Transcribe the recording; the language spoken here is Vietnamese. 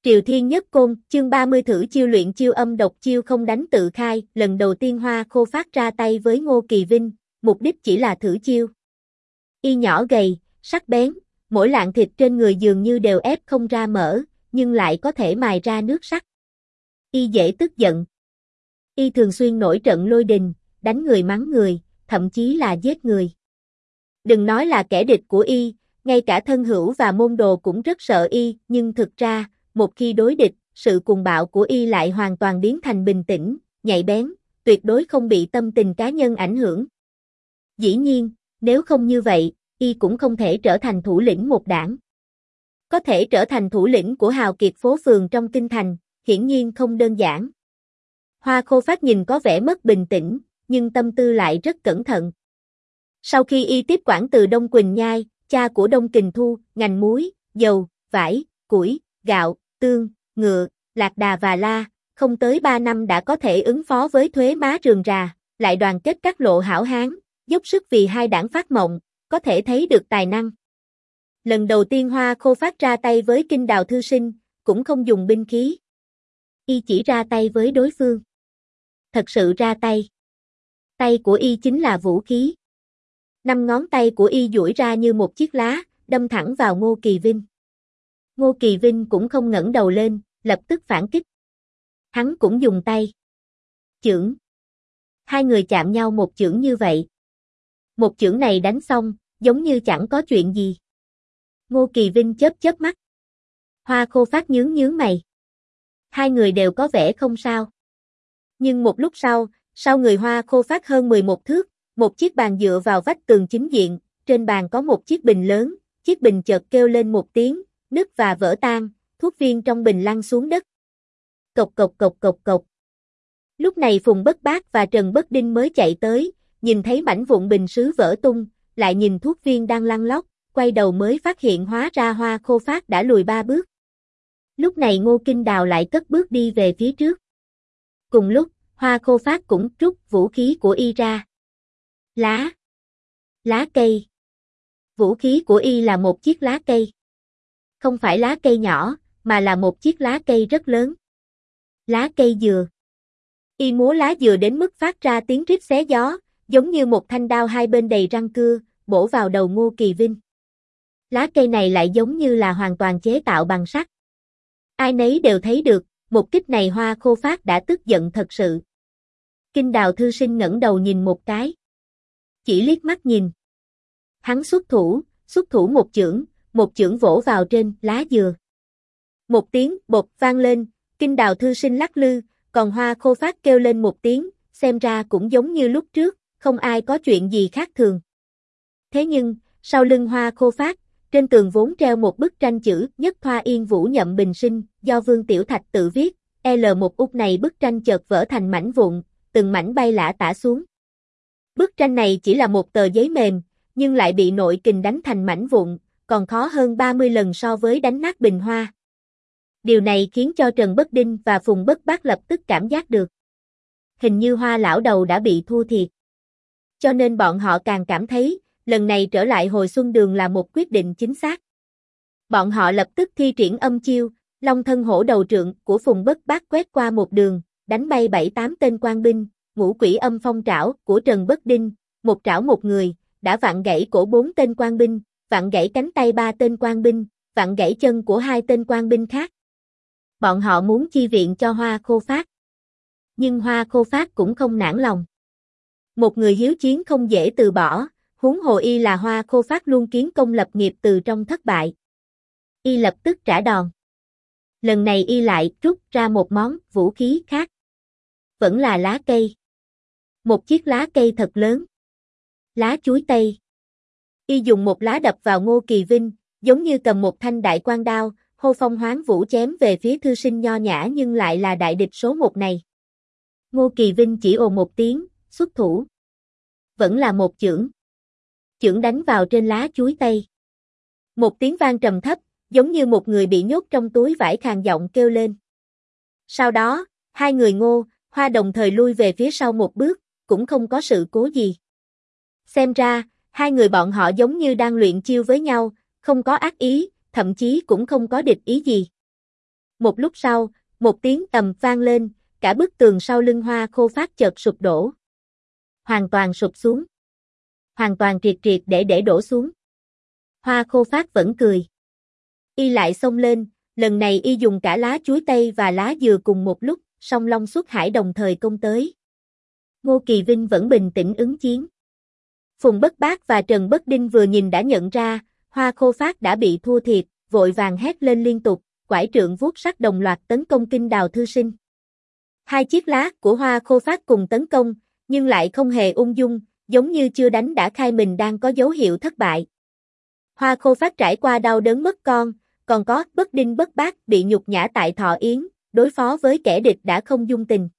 Triều Thiên Nhất Côn, chương 30 thử chiêu luyện chiêu âm độc chiêu không đánh tự khai, lần đầu tiên Hoa Khô Phát ra tay với Ngô Kỳ Vinh, mục đích chỉ là thử chiêu. Y nhỏ gầy, sắc bén, mỗi lạng thịt trên người dường như đều ép không ra mỡ, nhưng lại có thể mài ra nước sắt. Y dễ tức giận. Y thường xuyên nổi trận lôi đình, đánh người mắng người, thậm chí là giết người. Đừng nói là kẻ địch của Y, ngay cả thân hữu và môn đồ cũng rất sợ Y, nhưng thực ra, một khi đối địch, sự cuồng bạo của Y lại hoàn toàn biến thành bình tĩnh, nhạy bén, tuyệt đối không bị tâm tình cá nhân ảnh hưởng. Dĩ nhiên, nếu không như vậy, Y cũng không thể trở thành thủ lĩnh một đảng. Có thể trở thành thủ lĩnh của hào kiệt phố phường trong kinh thành, hiển nhiên không đơn giản. Hoa Khô Phát nhìn có vẻ mất bình tĩnh, nhưng tâm tư lại rất cẩn thận. Sau khi Y tiếp quản từ Đông Quỳnh Nhai, cha của Đông Kình Thu, ngành muối, dầu, vải, củi, gạo, tương, ngựa, lạc đà và la, không tới 3 năm đã có thể ứng phó với thuế má rườm rà, lại đoàn kết các lộ hảo hán, dốc sức vì hai đảng phát mộng, có thể thấy được tài năng. Lần đầu tiên Hoa Khô Phát ra tay với Kinh Đào Thư Sinh, cũng không dùng binh khí. Y chỉ ra tay với đối phương. Thật sự ra tay. Tay của Y chính là vũ khí. 5 ngón tay của Y duỗi ra như một chiếc lá, đâm thẳng vào Ngô Kỳ Vinh. Ngô Kỳ Vinh cũng không ngẩng đầu lên, lập tức phản kích. Hắn cũng dùng tay. Chưởng. Hai người chạm nhau một chưởng như vậy. Một chưởng này đánh xong, giống như chẳng có chuyện gì. Ngô Kỳ Vinh chớp chớp mắt. Hoa Khô Phát nhướng nhướng mày. Hai người đều có vẻ không sao. Nhưng một lúc sau người Hoa Khô Phát hơn 11 thước, một chiếc bàn dựa vào vách tường chính diện, trên bàn có một chiếc bình lớn, chiếc bình chợt kêu lên một tiếng, nứt và vỡ tan, thuốc viên trong bình lăn xuống đất. Cộc cộc cộc cộc cộc. Lúc này Phùng Bất Bác và Trần Bất Đinh mới chạy tới, nhìn thấy mảnh vụn bình sứ vỡ tung, lại nhìn thuốc viên đang lăn lóc, quay đầu mới phát hiện hóa ra Hoa Khô Phát đã lùi 3 bước. Lúc này Ngô Kinh Đào lại cất bước đi về phía trước. Cùng lúc, Hoa Khô Phát cũng rút vũ khí của Y ra. Lá cây. Vũ khí của Y là một chiếc lá cây. Không phải lá cây nhỏ, mà là một chiếc lá cây rất lớn. Lá cây dừa. Y múa lá dừa đến mức phát ra tiếng rít xé gió, giống như một thanh đao hai bên đầy răng cưa, bổ vào đầu Ngô Kỳ Vinh. Lá cây này lại giống như là hoàn toàn chế tạo bằng sắt. Ai nấy đều thấy được, một kích này Hoa Khô Phát đã tức giận thật sự. Kinh Đào Thư Sinh ngẩng đầu nhìn một cái. Chỉ liếc mắt nhìn. Hắn xuất thủ một chưởng vỗ vào trên lá dừa. Một tiếng bột vang lên, Kinh Đào Thư Sinh lắc lư, còn Hoa Khô Phát kêu lên một tiếng, xem ra cũng giống như lúc trước, không ai có chuyện gì khác thường. Thế nhưng, sau lưng Hoa Khô Phát, trên tường vốn treo một bức tranh chữ Nhất Thoa Yên Vũ Nhậm Bình Sinh, do Vương Tiểu Thạch tự viết, L1 út này bức tranh chợt vỡ thành mảnh vụn, từng mảnh bay lả tả xuống. Bức tranh này chỉ là một tờ giấy mềm, nhưng lại bị nội kình đánh thành mảnh vụn, còn khó hơn 30 lần so với đánh nát bình hoa. Điều này khiến cho Trần Bất Đinh và Phùng Bất Bác lập tức cảm giác được. Hình như Hoa lão đầu đã bị thua thiệt. Cho nên bọn họ càng cảm thấy, lần này trở lại Hồi Xuân Đường là một quyết định chính xác. Bọn họ lập tức thi triển âm chiêu, Long Thân Hổ Đầu Trượng của Phùng Bất Bác quét qua một đường, đánh bay 7-8 tên quan binh, Ngũ Quỷ Âm Phong Trảo của Trần Bất Đinh, một trảo một người, đã vặn gãy cổ 4 tên quan binh, vặn gãy cánh tay 3 tên quan binh, vặn gãy chân của 2 tên quan binh khác. Bọn họ muốn chi viện cho Hoa Khô Phát. Nhưng Hoa Khô Phát cũng không nản lòng. Một người hiếu chiến không dễ từ bỏ, huống hồ Y là Hoa Khô Phát luôn kiến công lập nghiệp từ trong thất bại. Y lập tức trả đòn. Lần này Y lại rút ra một món vũ khí khác. Vẫn là lá cây. Một chiếc lá cây thật lớn. Lá chuối tây. Y dùng một lá đập vào Ngô Kỳ Vinh, giống như cầm một thanh đại quan đao, hô phong hoán vũ chém về phía thư sinh nho nhã nhưng lại là đại địch số 1 này. Ngô Kỳ Vinh chỉ ồ một tiếng, xuất thủ. Vẫn là một chưởng. Chưởng đánh vào trên lá chuối tây. Một tiếng vang trầm thấp, giống như một người bị nhốt trong túi vải khàn giọng kêu lên. Sau đó, hai người Ngô, Hoa đồng thời lui về phía sau một bước, cũng không có sự cố gì. Xem ra, hai người bọn họ giống như đang luyện chiêu với nhau, không có ác ý, thậm chí cũng không có địch ý gì. Một lúc sau, một tiếng ầm vang lên, cả bức tường sau lưng Hoa Khô Phát chợt sụp đổ. Hoàn toàn sụp xuống. Hoàn toàn triệt triệt để đổ xuống. Hoa Khô Phát vẫn cười. Y lại xông lên, lần này y dùng cả lá chuối tây và lá dừa cùng một lúc, song long xuất hải đồng thời công tới. Ngô Kỳ Vinh vẫn bình tĩnh ứng chiến. Phùng Bất Bác và Trần Bất Đinh vừa nhìn đã nhận ra, Hoa Khô Phát đã bị thua thiệt, vội vàng hét lên liên tục, quải trượng vuốt sắc đồng loạt tấn công Kinh Đào Thư Sinh. Hai chiếc lá của Hoa Khô Phát cùng tấn công, nhưng lại không hề ung dung, giống như chưa đánh đã khai mình đang có dấu hiệu thất bại. Hoa Khô Phát trải qua đau đớn mất con, còn có Bất Đinh Bất Bác bị nhục nhã tại Thọ Yến, đối phó với kẻ địch đã không dung tình.